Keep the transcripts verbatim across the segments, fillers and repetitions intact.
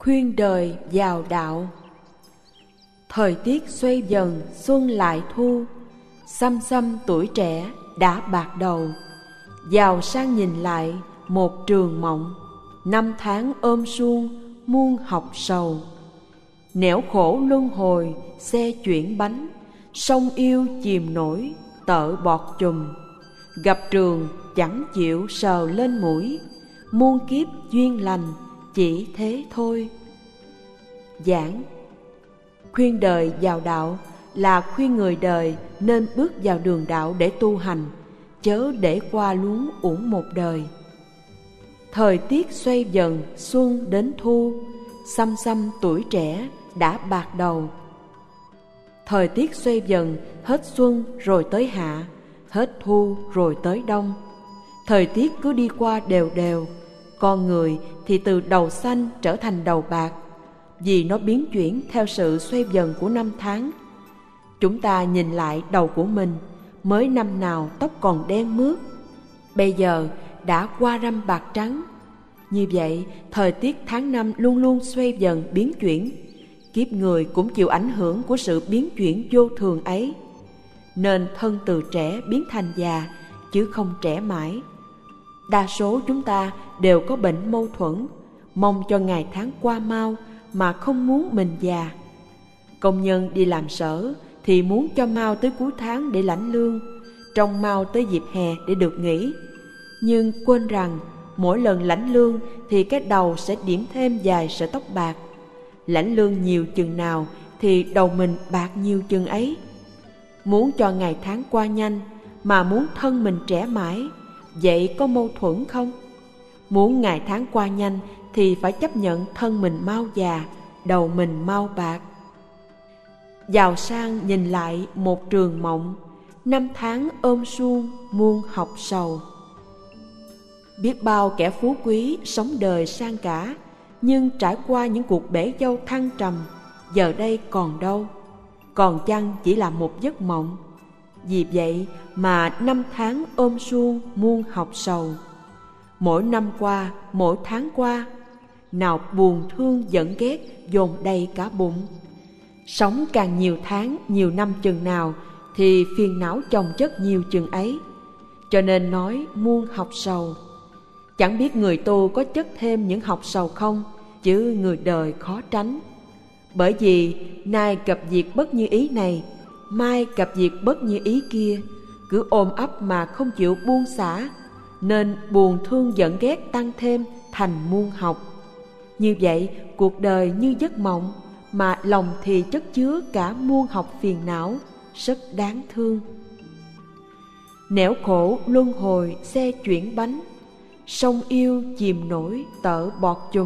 Khuyên đời vào đạo. Thời tiết xoay dần xuân lại thu, xăm xăm tuổi trẻ đã bạc đầu. Giàu sang nhìn lại một trường mộng, năm tháng ôm suông muôn học sầu. Nẻo khổ luân hồi xe chuyển bánh, sông yêu chìm nổi tợ bọt chùm. Gặp trường chẳng chịu sờ lên mũi, muôn kiếp duyên lành chỉ thế thôi. Giảng. Khuyên đời vào đạo là khuyên người đời nên bước vào đường đạo để tu hành, chớ để qua luống uổng một đời. Thời tiết xoay dần xuân đến thu, xăm xăm tuổi trẻ đã bạc đầu. Thời tiết xoay dần, hết xuân rồi tới hạ, hết thu rồi tới đông. Thời tiết cứ đi qua đều đều, con người thì từ đầu xanh trở thành đầu bạc, vì nó biến chuyển theo sự xoay dần của năm tháng. Chúng ta nhìn lại đầu của mình, mới năm nào tóc còn đen mướt, bây giờ đã qua râm bạc trắng. Như vậy, thời tiết tháng năm luôn luôn xoay dần biến chuyển. Kiếp người cũng chịu ảnh hưởng của sự biến chuyển vô thường ấy, nên thân từ trẻ biến thành già, chứ không trẻ mãi. Đa số chúng ta đều có bệnh mâu thuẫn, mong cho ngày tháng qua mau mà không muốn mình già. Công nhân đi làm sở thì muốn cho mau tới cuối tháng để lãnh lương, trông mau tới dịp hè để được nghỉ. Nhưng quên rằng mỗi lần lãnh lương thì cái đầu sẽ điểm thêm vài sợi tóc bạc. Lãnh lương nhiều chừng nào thì đầu mình bạc nhiều chừng ấy. Muốn cho ngày tháng qua nhanh mà muốn thân mình trẻ mãi, vậy có mâu thuẫn không? Muốn ngày tháng qua nhanh thì phải chấp nhận thân mình mau già, đầu mình mau bạc. Giàu sang nhìn lại một trường mộng, năm tháng ôm suông muôn học sầu. Biết bao kẻ phú quý sống đời sang cả, nhưng trải qua những cuộc bể dâu thăng trầm, giờ đây còn đâu, còn chăng chỉ là một giấc mộng. Vì vậy mà năm tháng ôm suông muôn học sầu. Mỗi năm qua, mỗi tháng qua, nào buồn thương giận ghét dồn đầy cả bụng. Sống càng nhiều tháng, nhiều năm chừng nào thì phiền não chồng chất nhiều chừng ấy. Cho nên nói muôn học sầu. Chẳng biết người tu có chất thêm những học sầu không, chứ người đời khó tránh. Bởi vì nay gặp việc bất như ý này, mai gặp việc bất như ý kia, cứ ôm ấp mà không chịu buông xả, nên buồn thương giận ghét tăng thêm thành muôn học. Như vậy cuộc đời như giấc mộng, mà lòng thì chất chứa cả muôn học phiền não, rất đáng thương. Nẻo khổ luân hồi xe chuyển bánh, sông yêu chìm nổi tợ bọt chùm.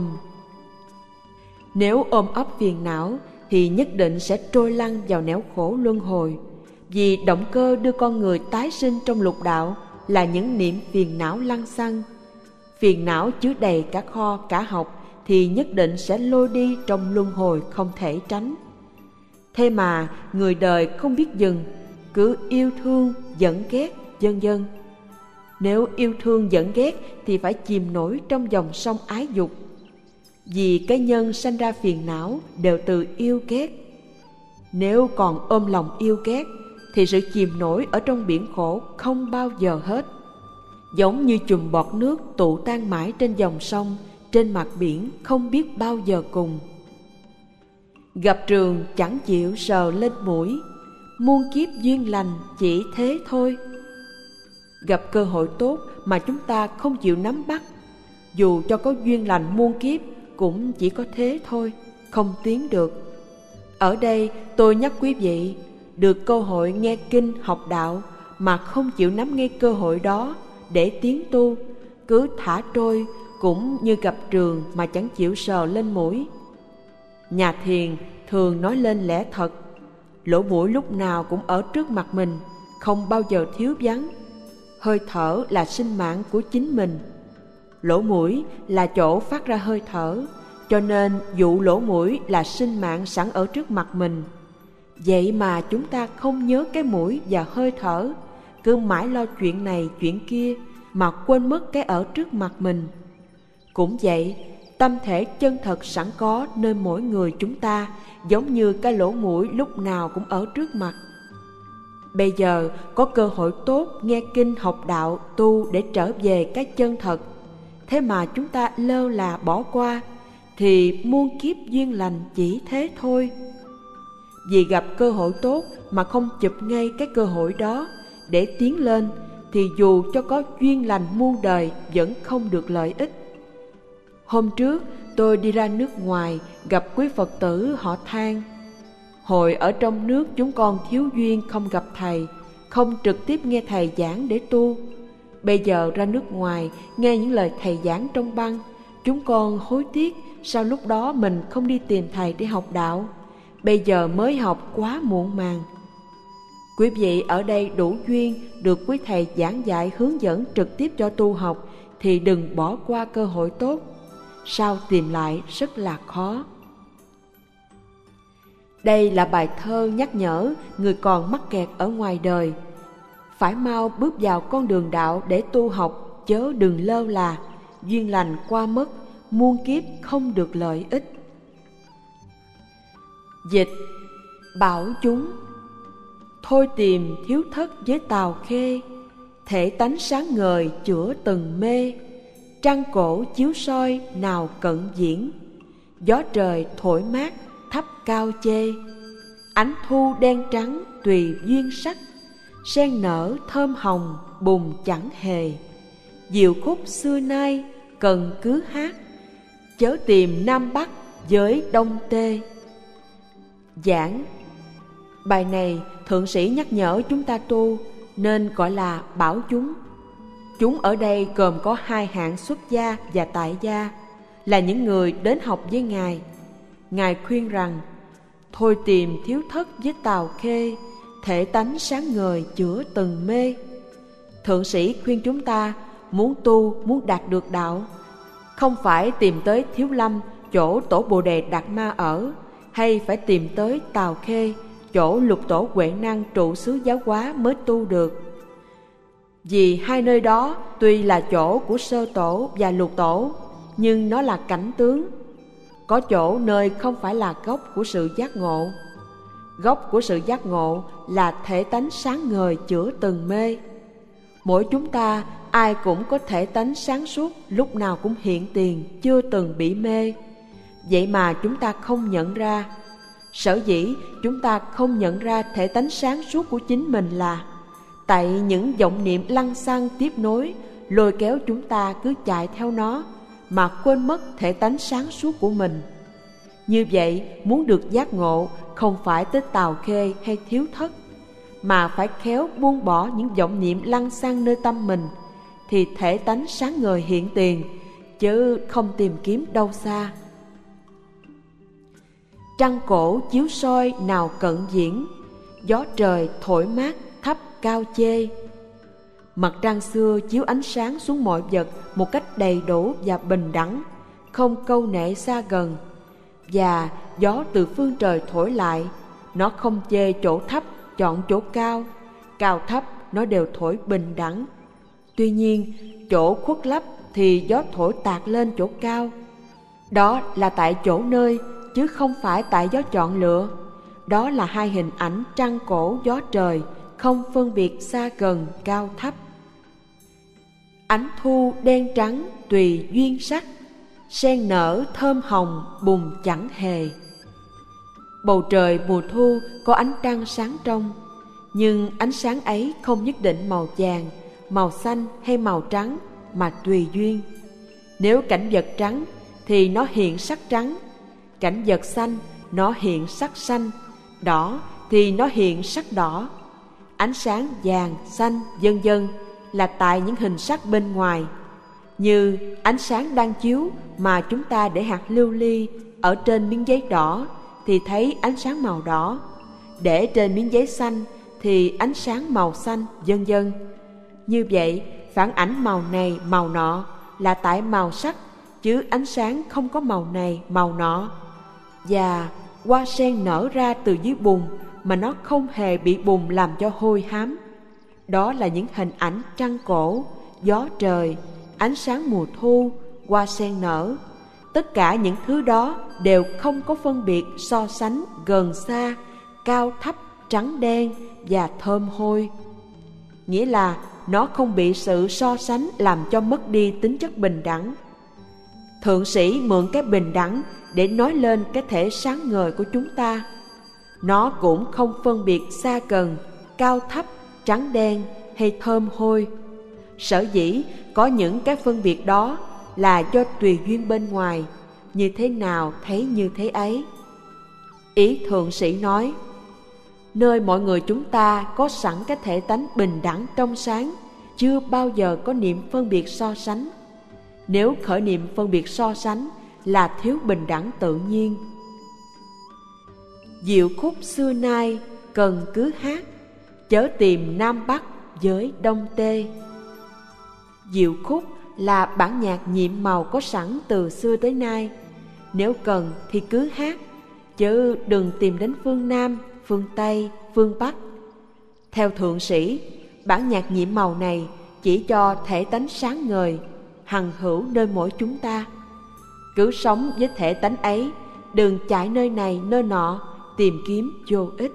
Nếu ôm ấp phiền não thì nhất định sẽ trôi lăn vào nẻo khổ luân hồi, vì động cơ đưa con người tái sinh trong lục đạo là những niệm phiền não lăng xăng. Phiền não chứa đầy cả kho cả học thì nhất định sẽ lôi đi trong luân hồi không thể tránh. Thế mà người đời không biết dừng, cứ yêu thương giận ghét vân vân. Nếu yêu thương giận ghét thì phải chìm nổi trong dòng sông ái dục, vì cái nhân sanh ra phiền não đều từ yêu ghét. Nếu còn ôm lòng yêu ghét thì sự chìm nổi ở trong biển khổ không bao giờ hết. Giống như chùm bọt nước tụ tan mãi trên dòng sông, trên mặt biển không biết bao giờ cùng. Gặp trường chẳng chịu sờ lên mũi, muôn kiếp duyên lành chỉ thế thôi. Gặp cơ hội tốt mà chúng ta không chịu nắm bắt, dù cho có duyên lành muôn kiếp cũng chỉ có thế thôi, không tiến được. Ở đây tôi nhắc quý vị, được cơ hội nghe kinh học đạo mà không chịu nắm ngay cơ hội đó để tiến tu, cứ thả trôi, cũng như gặp trường mà chẳng chịu sờ lên mũi. Nhà thiền thường nói lên lẽ thật, lỗ mũi lúc nào cũng ở trước mặt mình, không bao giờ thiếu vắng. Hơi thở là sinh mạng của chính mình. Lỗ mũi là chỗ phát ra hơi thở, cho nên dụ lỗ mũi là sinh mạng sẵn ở trước mặt mình. Vậy mà chúng ta không nhớ cái mũi và hơi thở, cứ mãi lo chuyện này chuyện kia mà quên mất cái ở trước mặt mình. Cũng vậy, tâm thể chân thật sẵn có nơi mỗi người chúng ta, giống như cái lỗ mũi lúc nào cũng ở trước mặt. Bây giờ có cơ hội tốt nghe kinh học đạo tu để trở về cái chân thật, thế mà chúng ta lơ là bỏ qua, thì muôn kiếp duyên lành chỉ thế thôi. Vì gặp cơ hội tốt mà không chụp ngay cái cơ hội đó để tiến lên, thì dù cho có duyên lành muôn đời vẫn không được lợi ích. Hôm trước tôi đi ra nước ngoài gặp quý Phật tử, họ than: hồi ở trong nước chúng con thiếu duyên không gặp thầy, không trực tiếp nghe thầy giảng để tu. Bây giờ ra nước ngoài nghe những lời thầy giảng trong băng, chúng con hối tiếc sao lúc đó mình không đi tìm thầy để học đạo. Bây giờ mới học quá muộn màng. Quý vị ở đây đủ duyên được quý thầy giảng dạy hướng dẫn trực tiếp cho tu học thì đừng bỏ qua cơ hội tốt. Sao tìm lại rất là khó. Đây là bài thơ nhắc nhở người còn mắc kẹt ở ngoài đời, phải mau bước vào con đường đạo để tu học, chớ đừng lơ là, duyên lành qua mất, muôn kiếp không được lợi ích. Dịch: bảo chúng thôi tìm thiếu thất với Tào Khê, thể tánh sáng ngời chữa từng mê. Trăng cổ chiếu soi nào cận diễn, gió trời thổi mát thấp cao chê. Ánh thu đen trắng tùy duyên sắc, sen nở thơm hồng bùn chẳng hề. Diệu khúc xưa nay cần cứ hát, chớ tìm Nam Bắc với Đông Tê. Giảng: bài này thượng sĩ nhắc nhở chúng ta tu nên gọi là bảo chúng. Chúng ở đây gồm có hai hạng xuất gia và tại gia, là những người đến học với Ngài. Ngài khuyên rằng: thôi tìm thiếu thất với Tào Khê, thể tánh sáng ngời chữa từng mê. Thượng sĩ khuyên chúng ta muốn tu, muốn đạt được đạo, không phải tìm tới Thiếu Lâm, chỗ tổ Bồ Đề Đạt Ma ở, hay phải tìm tới Tào Khê, chỗ lục tổ Huệ Năng trụ xứ giáo hóa mới tu được. Vì hai nơi đó tuy là chỗ của sơ tổ và lục tổ, nhưng nó là cảnh tướng. Có chỗ nơi không phải là gốc của sự giác ngộ. Gốc của sự giác ngộ là thể tánh sáng ngời chữa từng mê. Mỗi chúng ta ai cũng có thể tánh sáng suốt, lúc nào cũng hiện tiền, chưa từng bị mê. Vậy mà chúng ta không nhận ra. Sở dĩ chúng ta không nhận ra thể tánh sáng suốt của chính mình là tại những vọng niệm lăng xăng tiếp nối, lôi kéo chúng ta cứ chạy theo nó, mà quên mất thể tánh sáng suốt của mình. Như vậy, muốn được giác ngộ không phải tới Tào Khê hay Thiếu Thất, mà phải khéo buông bỏ những vọng niệm lăng xăng nơi tâm mình, thì thể tánh sáng ngời hiện tiền, chứ không tìm kiếm đâu xa. Trăng cổ chiếu soi nào cận diễn, gió trời thổi mát thấp cao chê. Mặt trăng xưa chiếu ánh sáng xuống mọi vật một cách đầy đủ và bình đẳng, không câu nệ xa gần. Và gió từ phương trời thổi lại, nó không chê chỗ thấp chọn chỗ cao, cao thấp nó đều thổi bình đẳng. Tuy nhiên, chỗ khuất lấp thì gió thổi tạt lên chỗ cao. Đó là tại chỗ nơi, chứ không phải tại gió chọn lựa. Đó là hai hình ảnh trăng cổ gió trời, không phân biệt xa gần cao thấp. Ánh thu đen trắng tùy duyên sắc, sen nở thơm hồng bùn chẳng hề. Bầu trời mùa thu có ánh trăng sáng trong, nhưng ánh sáng ấy không nhất định màu vàng, màu xanh hay màu trắng, mà tùy duyên. Nếu cảnh vật trắng thì nó hiện sắc trắng, cảnh vật xanh nó hiện sắc xanh, đỏ thì nó hiện sắc đỏ. Ánh sáng vàng, xanh, vân vân là tại những hình sắc bên ngoài. Như ánh sáng đang chiếu mà chúng ta để hạt lưu ly ở trên miếng giấy đỏ thì thấy ánh sáng màu đỏ, để trên miếng giấy xanh thì ánh sáng màu xanh, vân vân. Như vậy, phản ảnh màu này, màu nọ là tại màu sắc, chứ ánh sáng không có màu này, màu nọ. Và hoa sen nở ra từ dưới bùn mà nó không hề bị bùn làm cho hôi hám. Đó là những hình ảnh trăng cổ, gió trời, ánh sáng mùa thu, hoa sen nở. tất cả những thứ đó đều không có phân biệt so sánh gần xa, cao thấp, trắng đen và thơm hôi. Nghĩa là nó không bị sự so sánh làm cho mất đi tính chất bình đẳng. Thượng sĩ mượn cái bình đẳng để nói lên cái thể sáng ngời của chúng ta. Nó cũng không phân biệt xa gần, cao thấp, trắng đen hay thơm hôi. Sở dĩ có những cái phân biệt đó là do tùy duyên bên ngoài, như thế nào thấy như thế ấy. Ý thượng sĩ nói, nơi mọi người chúng ta có sẵn cái thể tánh bình đẳng trong sáng, chưa bao giờ có niệm phân biệt so sánh. Nếu khởi niệm phân biệt so sánh là thiếu bình đẳng tự nhiên. Diệu khúc xưa nay cần cứ hát, chớ tìm Nam Bắc với Đông Tây. Diệu khúc là bản nhạc nhiệm màu có sẵn từ xưa tới nay. Nếu cần thì cứ hát, chứ đừng tìm đến phương Nam, phương Tây, phương Bắc. Theo thượng sĩ, bản nhạc nhiệm màu này chỉ cho thể tánh sáng ngời, hằng hữu nơi mỗi chúng ta. Cứ sống với thể tánh ấy, đừng chạy nơi này nơi nọ, tìm kiếm vô ích.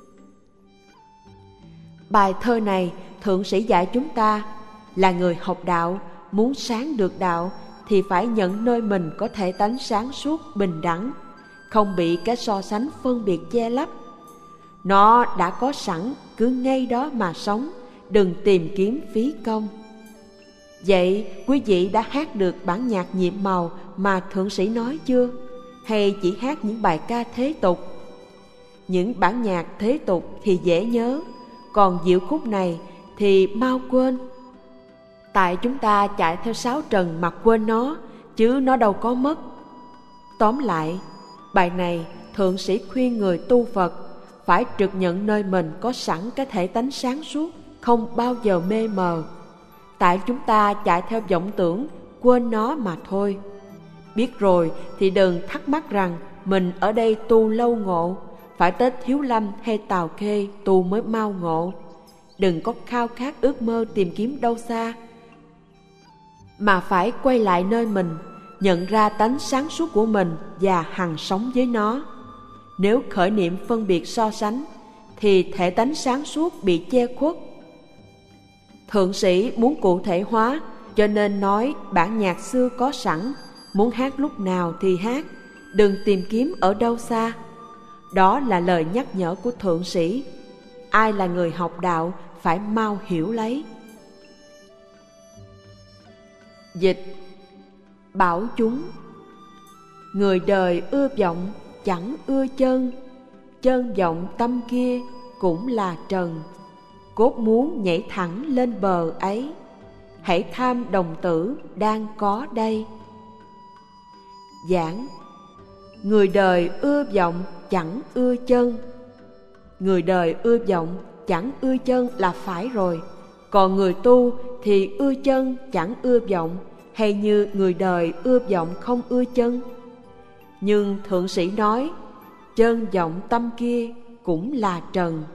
Bài thơ này thượng sĩ dạy chúng ta là người học đạo, muốn sáng được đạo thì phải nhận nơi mình có thể tánh sáng suốt bình đẳng, không bị cái so sánh phân biệt che lấp. Nó đã có sẵn, cứ ngay đó mà sống, đừng tìm kiếm phí công. Vậy quý vị đã hát được bản nhạc nhiệm màu mà thượng sĩ nói chưa? Hay chỉ hát những bài ca thế tục? Những bản nhạc thế tục thì dễ nhớ, còn diệu khúc này thì mau quên. Tại chúng ta chạy theo sáo trần mà quên nó, chứ nó đâu có mất. Tóm lại, bài này thượng sĩ khuyên người tu Phật phải trực nhận nơi mình có sẵn cái thể tánh sáng suốt, không bao giờ mê mờ. Tại chúng ta chạy theo vọng tưởng, quên nó mà thôi. Biết rồi thì đừng thắc mắc rằng mình ở đây tu lâu ngộ, phải tới Thiếu Lâm hay Tào Khê tu mới mau ngộ. Đừng có khao khát ước mơ tìm kiếm đâu xa, mà phải quay lại nơi mình, nhận ra tánh sáng suốt của mình và hằng sống với nó. Nếu khởi niệm phân biệt so sánh thì thể tánh sáng suốt bị che khuất. Thượng sĩ muốn cụ thể hóa, cho nên nói bản nhạc xưa có sẵn, muốn hát lúc nào thì hát, đừng tìm kiếm ở đâu xa. Đó là lời nhắc nhở của thượng sĩ. Ai là người học đạo phải mau hiểu lấy. Dịch. Bảo chúng: người đời ưa vọng chẳng ưa chân, chân vọng tâm kia cũng là trần. Cốt muốn nhảy thẳng lên bờ ấy, hãy tham đồng tử đang có đây. Giảng: người đời ưa vọng chẳng ưa chân. Người đời ưa vọng chẳng ưa chân là phải rồi. Còn người tu thì ưa chân chẳng ưa vọng, hay như người đời ưa vọng không ưa chân? Nhưng thượng sĩ nói chân vọng tâm kia cũng là trần.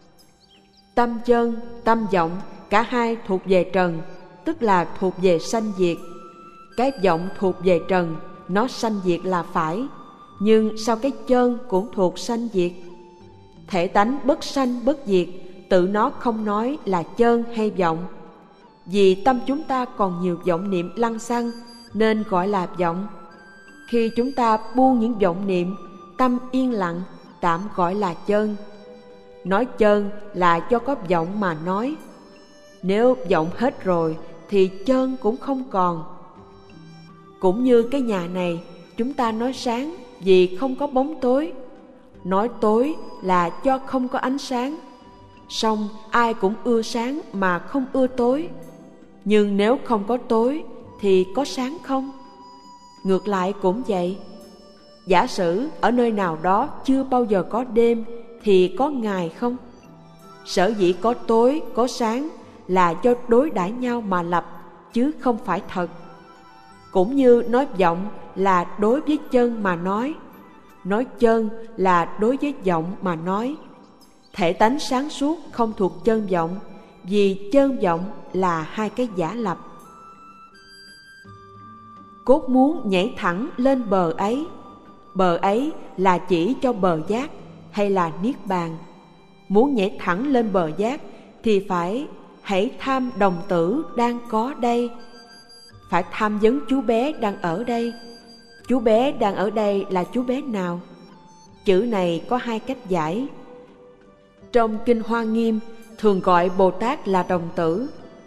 Tâm chân, tâm vọng cả hai thuộc về trần, tức là thuộc về sanh diệt. Cái vọng thuộc về trần, nó sanh diệt là phải, nhưng sao cái chân cũng thuộc sanh diệt? Thể tánh bất sanh bất diệt, tự nó không nói là chân hay vọng. Vì tâm chúng ta còn nhiều vọng niệm lăng xăng nên gọi là vọng. Khi chúng ta buông những vọng niệm, tâm yên lặng, tạm gọi là chân. Nói chân là do có vọng mà nói. Nếu vọng hết rồi thì chân cũng không còn. Cũng như cái nhà này, chúng ta nói sáng vì không có bóng tối, nói tối là do không có ánh sáng. Song ai cũng ưa sáng mà không ưa tối. Nhưng nếu không có tối thì có sáng không? Ngược lại cũng vậy. Giả sử ở nơi nào đó chưa bao giờ có đêm thì có ngày không? Sở dĩ có tối, có sáng là do đối đãi nhau mà lập, chứ không phải thật. Cũng như nói vọng là đối với chân mà nói, nói chân là đối với vọng mà nói. Thể tánh sáng suốt không thuộc chân vọng, vì chân vọng là hai cái giả lập. cốt muốn nhảy thẳng lên bờ ấy. Bờ ấy là chỉ cho bờ giác hay là niết bàn. Muốn nhảy thẳng lên bờ giác thì phải hãy tham đồng tử đang có đây. Phải tham vấn chú bé đang ở đây. Chú bé đang ở đây là chú bé nào? Chữ này có hai cách giải. Trong Kinh Hoa Nghiêm thường gọi Bồ Tát là đồng tử.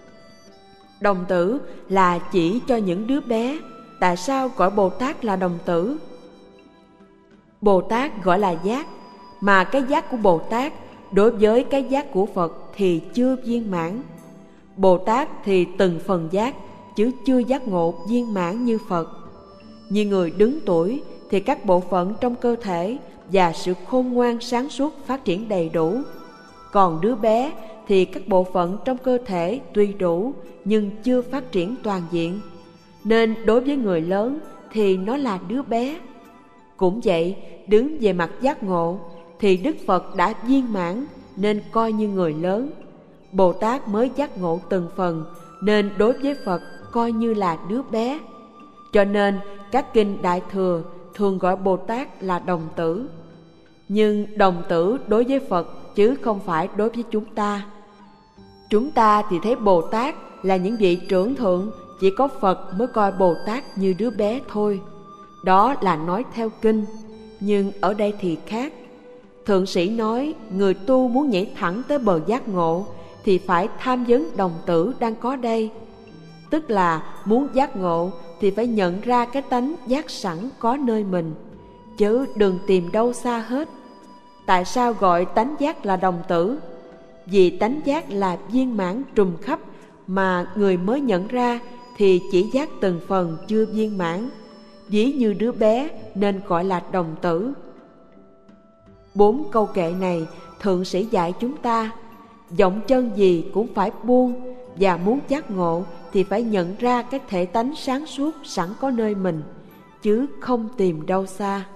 Đồng tử là chỉ cho những đứa bé. Tại sao gọi Bồ Tát là đồng tử? Bồ Tát gọi là giác, mà cái giác của Bồ Tát đối với cái giác của Phật thì chưa viên mãn. Bồ Tát thì từng phần giác, chứ chưa giác ngộ viên mãn như Phật. Như người đứng tuổi thì các bộ phận trong cơ thể và sự khôn ngoan sáng suốt phát triển đầy đủ. Còn đứa bé thì các bộ phận trong cơ thể tuy đủ nhưng chưa phát triển toàn diện. Nên đối với người lớn thì nó là đứa bé. Cũng vậy, đứng về mặt giác ngộ thì Đức Phật đã viên mãn nên coi như người lớn. Bồ Tát mới giác ngộ từng phần nên đối với Phật coi như là đứa bé. Cho nên các kinh Đại Thừa thường gọi Bồ Tát là đồng tử. Nhưng đồng tử đối với Phật chứ không phải đối với chúng ta. Chúng ta thì thấy Bồ Tát là những vị trưởng thượng, chỉ có Phật mới coi Bồ Tát như đứa bé thôi. Đó là nói theo kinh, nhưng ở đây thì khác. Thượng sĩ nói người tu muốn nhảy thẳng tới bờ giác ngộ thì phải tham vấn đồng tử đang có đây. Tức là muốn giác ngộ thì phải nhận ra cái tánh giác sẵn có nơi mình, chứ đừng tìm đâu xa hết. Tại sao gọi tánh giác là đồng tử? Vì tánh giác là viên mãn trùm khắp, mà người mới nhận ra thì chỉ giác từng phần chưa viên mãn, ví như đứa bé nên gọi là đồng tử. Bốn câu kệ này thượng sĩ dạy chúng ta, vọng chân gì cũng phải buông, và muốn giác ngộ thì phải nhận ra cái thể tánh sáng suốt sẵn có nơi mình, chứ không tìm đâu xa.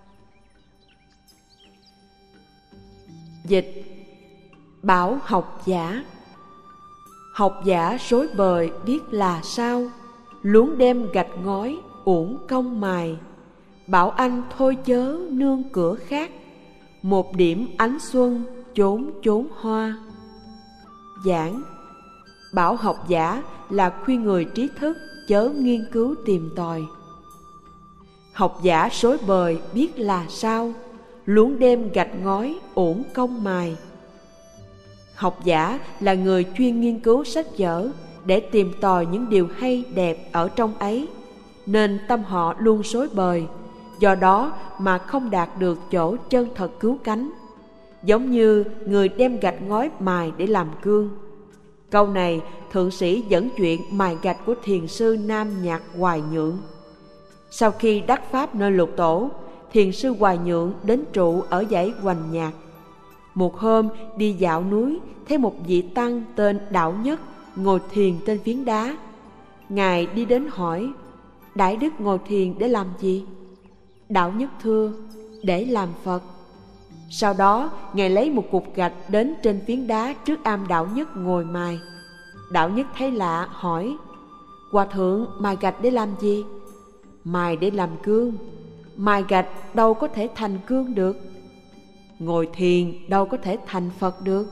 Dịch. Bảo học giả. Học giả rối bời biết là sao, luống đem gạch ngói uổng công mài. Bảo anh thôi chớ nương cửa khác, một điểm ánh xuân chốn chốn hoa. Giảng. Bảo học giả là khuyên người trí thức chớ nghiên cứu tìm tòi. Học giả rối bời biết là sao, luống đem gạch ngói uổng công mài. Học giả là người chuyên nghiên cứu sách vở để tìm tòi những điều hay đẹp ở trong ấy, nên tâm họ luôn rối bời, do đó mà không đạt được chỗ chân thật cứu cánh. Giống như người đem gạch ngói mài để làm gương. Câu này thượng sĩ dẫn chuyện mài gạch của thiền sư Nam Nhạc Hoài Nhượng. Sau khi đắc pháp nơi Lục Tổ, thiền sư Hoài Nhượng đến trụ ở dãy Hoành Nhạc. Một hôm đi dạo núi, thấy một vị tăng tên Đạo Nhất ngồi thiền trên phiến đá. Ngài đi đến hỏi: Đại đức ngồi thiền để làm gì? Đạo Nhất thưa: để làm Phật. Sau đó Ngài lấy một cục gạch đến trên phiến đá trước am Đạo Nhất ngồi mài. Đạo Nhất thấy lạ hỏi: Hòa thượng mài gạch để làm gì? Mài để làm gương. Mài gạch đâu có thể thành gương được. Ngồi thiền đâu có thể thành Phật được.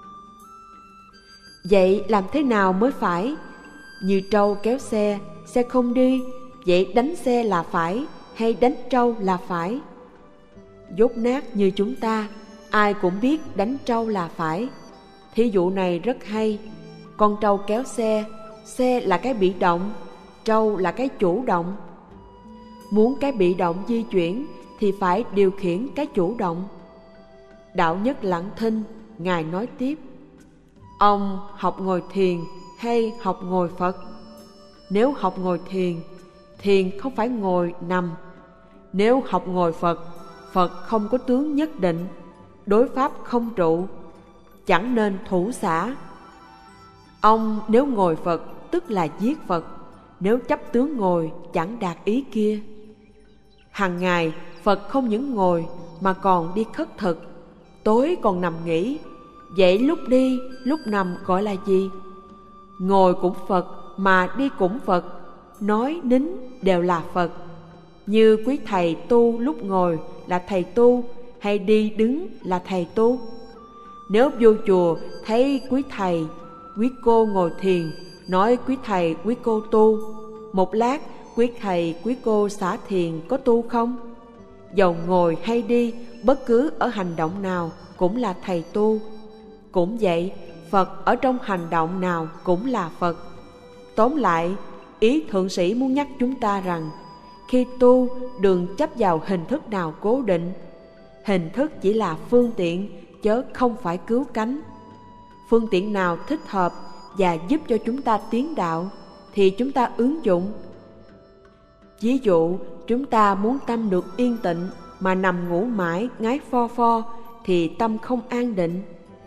Vậy làm thế nào mới phải? Như trâu kéo xe, xe không đi, vậy đánh xe là phải hay đánh trâu là phải? Dốt nát như chúng ta, ai cũng biết đánh trâu là phải. Thí dụ này rất hay. Con trâu kéo xe, xe là cái bị động, trâu là cái chủ động. Muốn cái bị động di chuyển thì phải điều khiển cái chủ động. Đạo Nhất lặng thinh, Ngài nói tiếp: Ông học ngồi thiền hay học ngồi Phật? Nếu học ngồi thiền, thiền không phải ngồi nằm. Nếu học ngồi Phật, Phật không có tướng nhất định, đối pháp không trụ, chẳng nên thủ xả. Ông nếu ngồi Phật tức là giết Phật, nếu chấp tướng ngồi chẳng đạt ý kia. Hằng ngày Phật không những ngồi mà còn đi khất thực, tối còn nằm nghỉ. Vậy lúc đi, lúc nằm gọi là gì? Ngồi cũng Phật mà đi cũng Phật, nói, nín đều là Phật. Như quý thầy tu lúc ngồi là thầy tu, hay đi đứng là thầy tu. Nếu vô chùa thấy quý thầy, quý cô ngồi thiền, nói quý thầy, quý cô tu, một lát quý thầy, quý cô xả thiền có tu không? Dầu ngồi hay đi, bất cứ ở hành động nào cũng là thầy tu. Cũng vậy, Phật ở trong hành động nào cũng là Phật. Tóm lại, ý thượng sĩ muốn nhắc chúng ta rằng, khi tu đừng chấp vào hình thức nào cố định. Hình thức chỉ là phương tiện, chớ không phải cứu cánh. Phương tiện nào thích hợp và giúp cho chúng ta tiến đạo thì chúng ta ứng dụng. Ví dụ, chúng ta muốn tâm được yên tịnh mà nằm ngủ mãi ngái pho pho thì tâm không an định.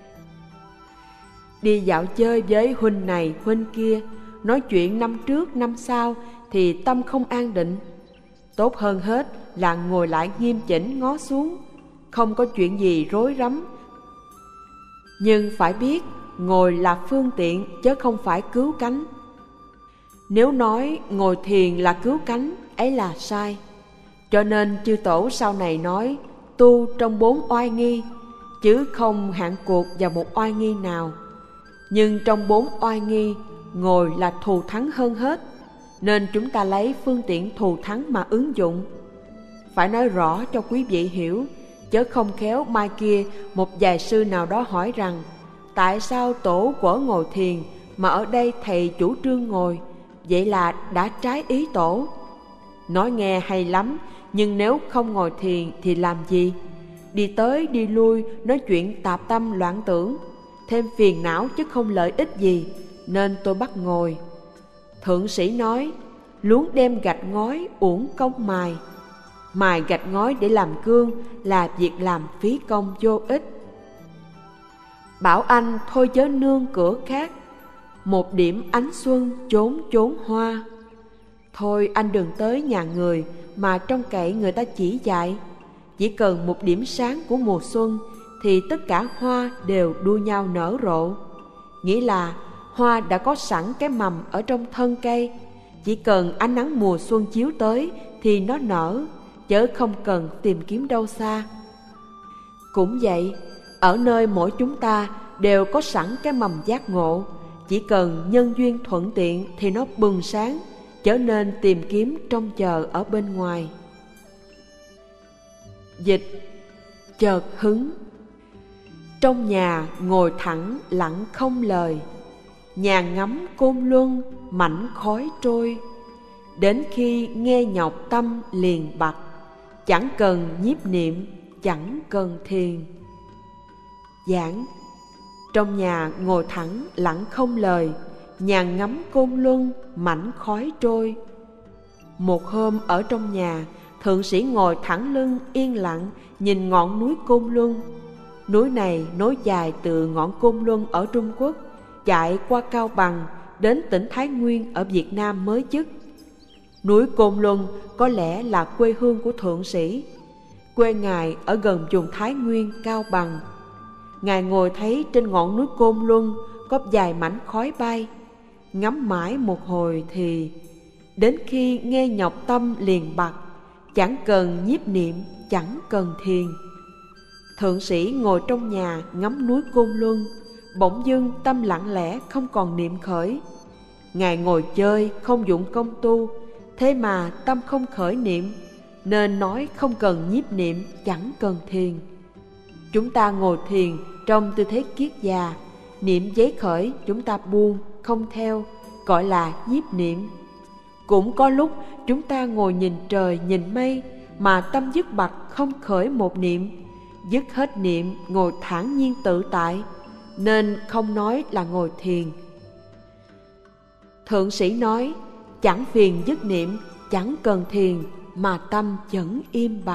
Đi dạo chơi với huynh này huynh kia, nói chuyện năm trước năm sau thì tâm không an định. Tốt hơn hết là ngồi lại nghiêm chỉnh ngó xuống, không có chuyện gì rối rắm. Nhưng phải biết, ngồi là phương tiện chứ không phải cứu cánh. Nếu nói ngồi thiền là cứu cánh, ấy là sai. Cho nên chư tổ sau này nói tu trong bốn oai nghi, chứ không hạn cuộc vào một oai nghi nào. Nhưng trong bốn oai nghi, ngồi là thù thắng hơn hết, nên chúng ta lấy phương tiện thù thắng mà ứng dụng. Phải nói rõ cho quý vị hiểu, chớ không khéo mai kia một vài sư nào đó hỏi rằng tại sao tổ quở ngồi thiền mà ở đây thầy chủ trương ngồi, vậy là đã trái ý tổ. Nói nghe hay lắm, nhưng nếu không ngồi thiền thì làm gì? Đi tới đi lui nói chuyện tạp tâm loạn tưởng, thêm phiền não chứ không lợi ích gì, nên tôi bắt ngồi. Thượng sĩ nói, luống đem gạch ngói uổng công mài. Mài gạch ngói để làm gương là việc làm phí công vô ích. Bảo anh thôi chớ nương cửa khác, một điểm ánh xuân chốn chốn hoa. Thôi anh đừng tới nhà người mà trông cậy người ta chỉ dạy. Chỉ cần một điểm sáng của mùa xuân thì tất cả hoa đều đua nhau nở rộ. Nghĩa là hoa đã có sẵn cái mầm ở trong thân cây, chỉ cần ánh nắng mùa xuân chiếu tới thì nó nở, chớ không cần tìm kiếm đâu xa. Cũng vậy, ở nơi mỗi chúng ta đều có sẵn cái mầm giác ngộ, chỉ cần nhân duyên thuận tiện thì nó bừng sáng, chớ nên tìm kiếm trông chờ ở bên ngoài. Dịch chợt hứng. Trong nhà ngồi thẳng lặng không lời, nhàn ngắm côn luân mảnh khói trôi. Đến khi nghe nhọc tâm liền bặt, chẳng cần nhiếp niệm, chẳng cần thiền. Giảng: trong nhà ngồi thẳng lặng không lời, nhàn ngắm côn luân mảnh khói trôi. Một hôm ở trong nhà, thượng sĩ ngồi thẳng lưng yên lặng nhìn ngọn núi Côn Luân. Núi này nối dài từ ngọn Côn Luân ở Trung Quốc, chạy qua Cao Bằng đến tỉnh Thái Nguyên ở Việt Nam mới chức. Núi Côn Luân có lẽ là quê hương của thượng sĩ. Quê ngài ở gần vùng Thái Nguyên, Cao Bằng. Ngài ngồi thấy trên ngọn núi Côn Luân có vài mảnh khói bay, ngắm mãi một hồi thì đến khi nghe nhọc tâm liền bặt, chẳng cần nhiếp niệm, chẳng cần thiền. Thượng sĩ ngồi trong nhà ngắm núi Côn Luân, bỗng dưng tâm lặng lẽ không còn niệm khởi. Ngài ngồi chơi không dụng công tu, thế mà tâm không khởi niệm, nên nói không cần nhiếp niệm, chẳng cần thiền. Chúng ta ngồi thiền trong tư thế kiết già, niệm giấy khởi chúng ta buông, không theo, gọi là nhiếp niệm. Cũng có lúc chúng ta ngồi nhìn trời nhìn mây mà tâm dứt bặt không khởi một niệm, dứt hết niệm ngồi thản nhiên tự tại, nên không nói là ngồi thiền. Thượng sĩ nói chẳng phiền dứt niệm, chẳng cần thiền mà tâm vẫn im bặt.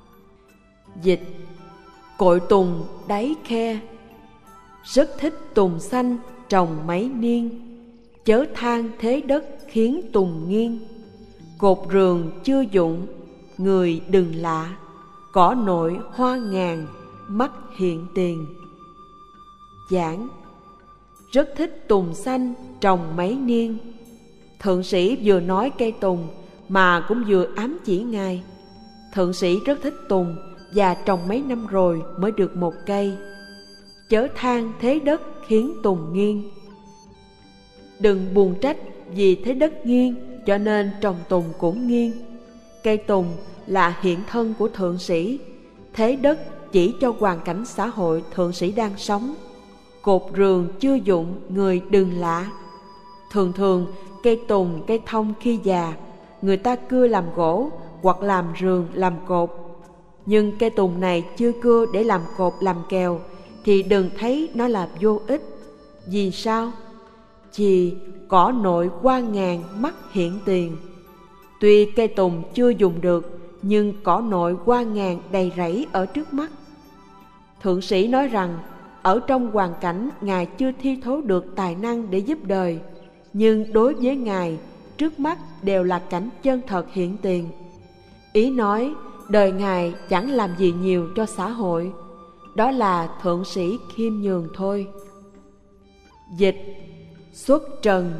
Dịch: cội tùng đáy khe, rất thích tùng xanh trồng mấy niên, chớ than thế đất khiến tùng nghiêng. Cột rường chưa dụng, người đừng lạ, cỏ nội hoa ngàn, mắt hiện tiền. Giảng: rất thích tùng xanh trồng mấy niên. Thượng sĩ vừa nói cây tùng mà cũng vừa ám chỉ Ngài. Thượng sĩ rất thích tùng và trồng mấy năm rồi mới được một cây. Chớ than thế đất khiến tùng nghiêng. Đừng buồn trách vì thế đất nghiêng cho nên trồng tùng cũng nghiêng. Cây tùng là hiện thân của thượng sĩ, thế đất chỉ cho hoàn cảnh xã hội thượng sĩ đang sống. Cột rường chưa dụng người đừng lạ. Thường thường cây tùng, cây thông khi già, người ta cưa làm gỗ hoặc làm rường làm cột. Nhưng cây tùng này chưa cưa để làm cột làm kèo thì đừng thấy nó là vô ích. Vì sao? Vì cỏ nội qua ngàn mắt hiện tiền. Tuy cây tùng chưa dùng được, nhưng cỏ nội qua ngàn đầy rẫy ở trước mắt. Thượng sĩ nói rằng ở trong hoàn cảnh Ngài chưa thi thố được tài năng để giúp đời, nhưng đối với Ngài, trước mắt đều là cảnh chân thật hiện tiền. Ý nói đời Ngài chẳng làm gì nhiều cho xã hội, đó là thượng sĩ khiêm nhường thôi. Dịch xuất trần.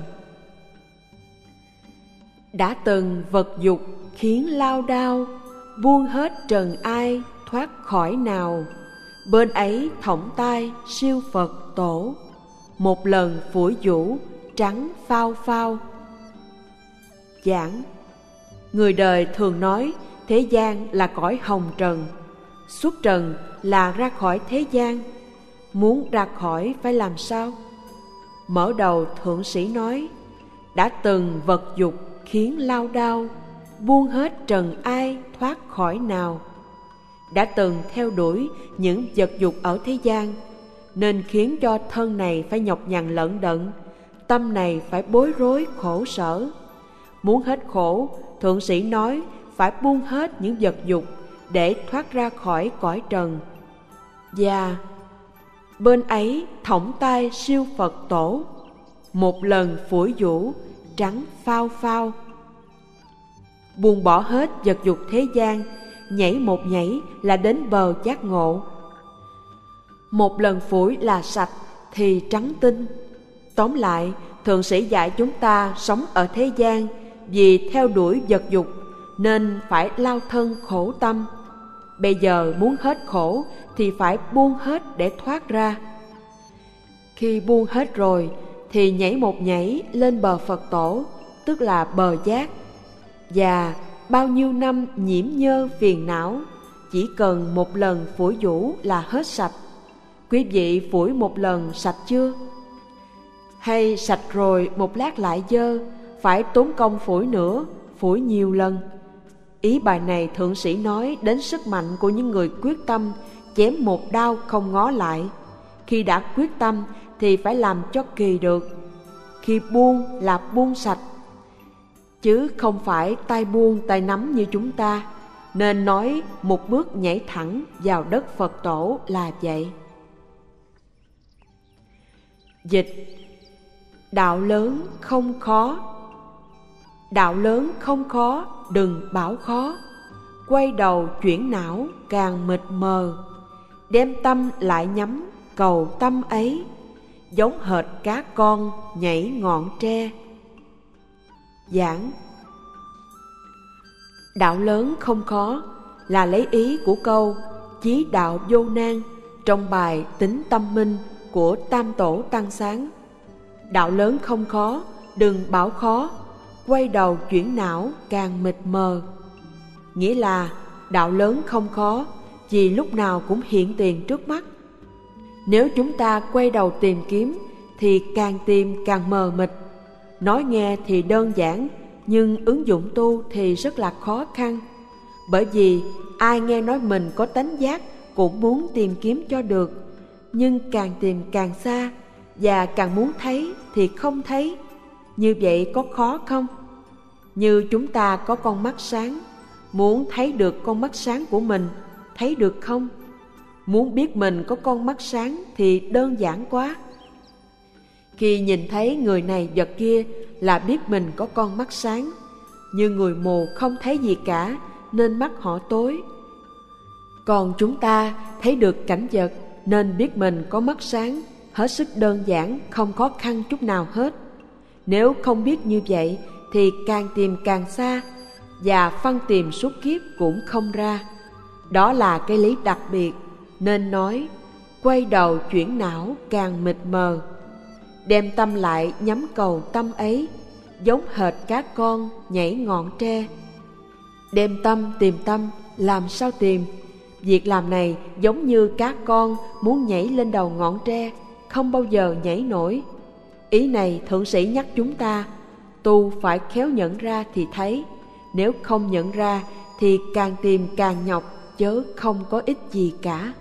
Đã từng vật dục khiến lao đao, buông hết trần ai thoát khỏi nào. Bên ấy thõng tai siêu Phật tổ, một lần phủi vũ trắng phao phao. Giảng. Người đời thường nói thế gian là cõi hồng trần, xuất trần là ra khỏi thế gian. Muốn ra khỏi phải làm sao? Mở đầu thượng sĩ nói, đã từng vật dục khiến lao đao, buông hết trần ai thoát khỏi nào. Đã từng theo đuổi những vật dục ở thế gian, nên khiến cho thân này phải nhọc nhằn lận đận, tâm này phải bối rối khổ sở. Muốn hết khổ, thượng sĩ nói phải buông hết những vật dục để thoát ra khỏi cõi trần. Và bên ấy thõng tai siêu Phật tổ, một lần phủi vũ trắng phao phao. Buông bỏ hết vật dục thế gian, nhảy một nhảy là đến bờ giác ngộ. Một lần phủi là sạch thì trắng tinh. Tóm lại, thượng sĩ dạy chúng ta sống ở thế gian vì theo đuổi vật dục nên phải lao thân khổ tâm. Bây giờ muốn hết khổ thì phải buông hết để thoát ra. Khi buông hết rồi thì nhảy một nhảy lên bờ Phật tổ, tức là bờ giác. Và bao nhiêu năm nhiễm nhơ phiền não, chỉ cần một lần phủi vũ là hết sạch. Quý vị phủi một lần sạch chưa? Hay sạch rồi một lát lại dơ, phải tốn công phủi nữa, phủi nhiều lần? Ý bài này thượng sĩ nói đến sức mạnh của những người quyết tâm chém một đao không ngó lại. Khi đã quyết tâm thì phải làm cho kỳ được. Khi buông là buông sạch, chứ không phải tay buông tay nắm như chúng ta. Nên nói một bước nhảy thẳng vào đất Phật tổ là vậy. Dịch. Đạo lớn không khó. Đạo lớn không khó, đừng bảo khó. Quay đầu chuyển não càng mịt mờ, đem tâm lại nhắm cầu tâm ấy, giống hệt cá con nhảy ngọn tre. Giảng. Đạo lớn không khó là lấy ý của câu chí đạo vô nan trong bài Tính Tâm Minh của Tam Tổ Tăng Sáng. Đạo lớn không khó, đừng bảo khó, quay đầu chuyển não càng mịt mờ. Nghĩa là đạo lớn không khó vì lúc nào cũng hiện tiền trước mắt. Nếu chúng ta quay đầu tìm kiếm thì càng tìm càng mờ mịt. Nói nghe thì đơn giản, nhưng ứng dụng tu thì rất là khó khăn. Bởi vì ai nghe nói mình có tánh giác cũng muốn tìm kiếm cho được, nhưng càng tìm càng xa, và càng muốn thấy thì không thấy. Như vậy có khó không? Như chúng ta có con mắt sáng, muốn thấy được con mắt sáng của mình, thấy được không? Muốn biết mình có con mắt sáng thì đơn giản quá. Khi nhìn thấy người này vật kia là biết mình có con mắt sáng. Như người mù không thấy gì cả nên mắt họ tối. Còn chúng ta thấy được cảnh vật nên biết mình có mắt sáng, hết sức đơn giản, không khó khăn chút nào hết. Nếu không biết như vậy thì càng tìm càng xa, và phân tìm suốt kiếp cũng không ra. Đó là cái lý đặc biệt, nên nói quay đầu chuyển não càng mịt mờ. Đem tâm lại nhắm cầu tâm ấy, giống hệt các con nhảy ngọn tre. Đem tâm tìm tâm, làm sao tìm? Việc làm này giống như các con muốn nhảy lên đầu ngọn tre, không bao giờ nhảy nổi. Ý này thượng sĩ nhắc chúng ta, tu phải khéo nhận ra thì thấy, nếu không nhận ra thì càng tìm càng nhọc, chớ không có ích gì cả.